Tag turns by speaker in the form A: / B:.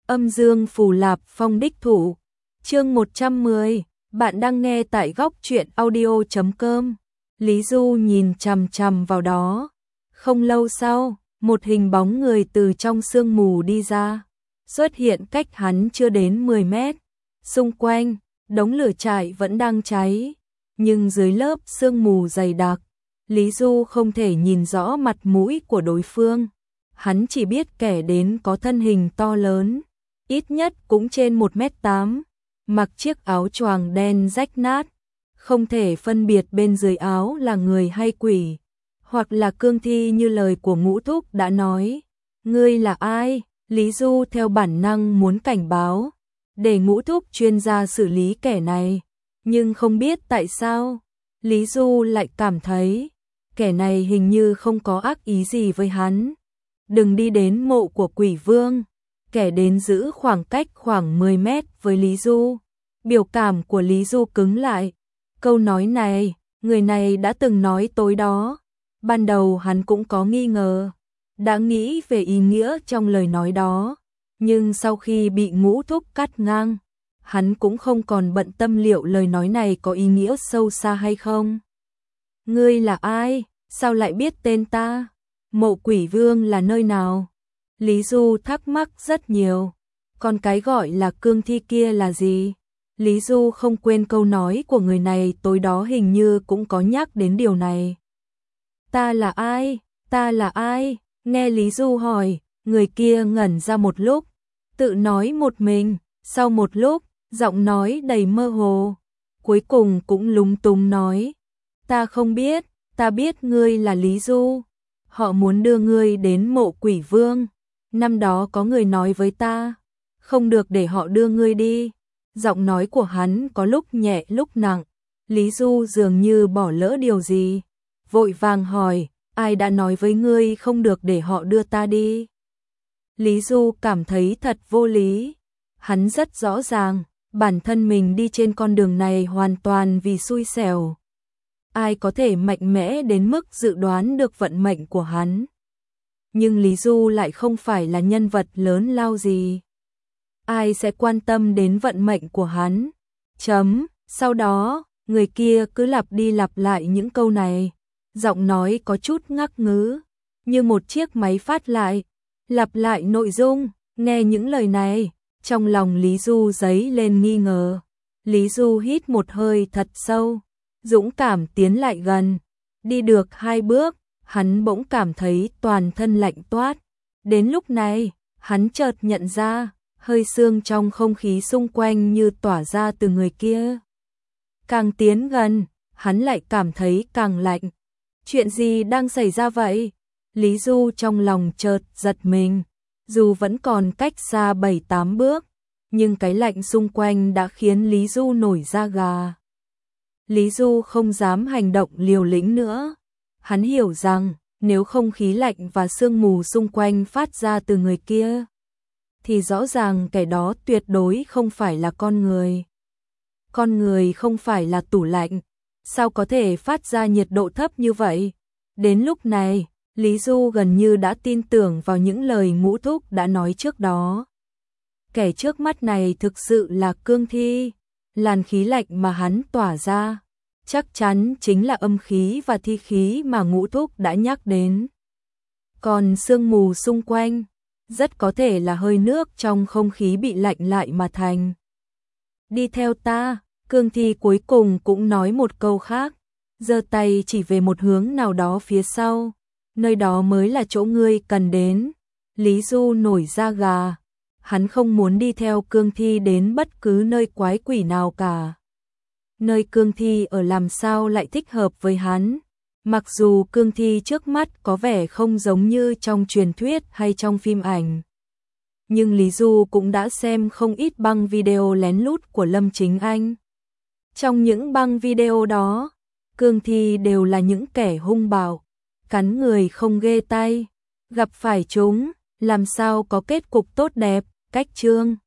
A: Âm dương phù lạp phong đích thủ. Chương 110, bạn đang nghe tại góc truyện audio.com. Lý Du nhìn chằm chằm vào đó. Không lâu sau, một hình bóng người từ trong sương mù đi ra, xuất hiện cách hắn chưa đến 10 mét. Xung quanh, đống lửa trại vẫn đang cháy, nhưng dưới lớp sương mù dày đặc, Lý Du không thể nhìn rõ mặt mũi của đối phương. Hắn chỉ biết kẻ đến có thân hình to lớn, ít nhất cũng trên 1m8, mặc chiếc áo choàng đen rách nát, không thể phân biệt bên dưới áo là người hay quỷ, hoặc là cương thi như lời của Ngũ Thúc đã nói. Ngươi là ai? Lý Du theo bản năng muốn cảnh báo, để Ngũ Thúc chuyên gia xử lý kẻ này, nhưng không biết tại sao, Lý Du lại cảm thấy kẻ này hình như không có ác ý gì với hắn. Đừng đi đến mộ của quỷ vương. Kẻ đến giữ khoảng cách khoảng 10 mét với Lý Du. Biểu cảm của Lý Du cứng lại. Câu nói này, người này đã từng nói tối đó. Ban đầu hắn cũng có nghi ngờ, đã nghĩ về ý nghĩa trong lời nói đó, nhưng sau khi bị Ngũ Thúc cắt ngang, hắn cũng không còn bận tâm liệu lời nói này có ý nghĩa sâu xa hay không. Ngươi là ai? Sao lại biết tên ta? Mộ quỷ vương là nơi nào? Lý Du thắc mắc rất nhiều. Còn cái gọi là cương thi kia là gì? Lý Du không quên câu nói của người này tối đó, hình như cũng có nhắc đến điều này. Ta là ai? Ta là ai? Nghe Lý Du hỏi, người kia ngẩn ra một lúc, tự nói một mình. Sau một lúc, giọng nói đầy mơ hồ, cuối cùng cũng lúng túng nói, ta không biết. Ta biết ngươi là Lý Du. Họ muốn đưa ngươi đến mộ quỷ vương. Năm đó có người nói với ta, không được để họ đưa ngươi đi. Giọng nói của hắn có lúc nhẹ lúc nặng. Lý Du dường như bỏ lỡ điều gì, vội vàng hỏi, ai đã nói với ngươi không được để họ đưa ta đi? Lý Du cảm thấy thật vô lý. Hắn rất rõ ràng, bản thân mình đi trên con đường này hoàn toàn vì xui xẻo. Ai có thể mạnh mẽ đến mức dự đoán được vận mệnh của hắn. Nhưng Lý Du lại không phải là nhân vật lớn lao gì. Ai sẽ quan tâm đến vận mệnh của hắn? Sau đó, người kia cứ lặp đi lặp lại những câu này. Giọng nói có chút ngắc ngứ, như một chiếc máy phát lại, lặp lại nội dung. Nghe những lời này, trong lòng Lý Du dấy lên nghi ngờ. Lý Du hít một hơi thật sâu, dũng cảm tiến lại gần. Đi được 2 bước, hắn bỗng cảm thấy toàn thân lạnh toát. Đến lúc này, hắn chợt nhận ra, hơi sương trong không khí xung quanh như tỏa ra từ người kia. Càng tiến gần, hắn lại cảm thấy càng lạnh. Chuyện gì đang xảy ra vậy? Lý Du trong lòng chợt giật mình. Dù vẫn còn cách xa 7-8 bước, nhưng cái lạnh xung quanh đã khiến Lý Du nổi da gà. Lý Du không dám hành động liều lĩnh nữa. Hắn hiểu rằng, nếu không khí lạnh và sương mù xung quanh phát ra từ người kia, thì rõ ràng kẻ đó tuyệt đối không phải là con người. Con người không phải là tủ lạnh, sao có thể phát ra nhiệt độ thấp như vậy? Đến lúc này, Lý Du gần như đã tin tưởng vào những lời Ngũ Thúc đã nói trước đó. Kẻ trước mắt này thực sự là cương thi. Làn khí lạnh mà hắn tỏa ra, chắc chắn chính là âm khí và thi khí mà Ngũ Thúc đã nhắc đến. Còn sương mù xung quanh, rất có thể là hơi nước trong không khí bị lạnh lại mà thành. Đi theo ta, cương thi cuối cùng cũng nói một câu khác, giơ tay chỉ về một hướng nào đó phía sau. Nơi đó mới là chỗ ngươi cần đến. Lý Du nổi da gà. Hắn không muốn đi theo cương thi đến bất cứ nơi quái quỷ nào cả. Nơi cương thi ở làm sao lại thích hợp với hắn? Mặc dù cương thi trước mắt có vẻ không giống như trong truyền thuyết hay trong phim ảnh, nhưng Lý Du cũng đã xem không ít băng video lén lút của Lâm Chính Anh. Trong những băng video đó, cương thi đều là những kẻ hung bạo, cắn người không ghê tay. Gặp phải chúng, làm sao có kết cục tốt đẹp. Cách chương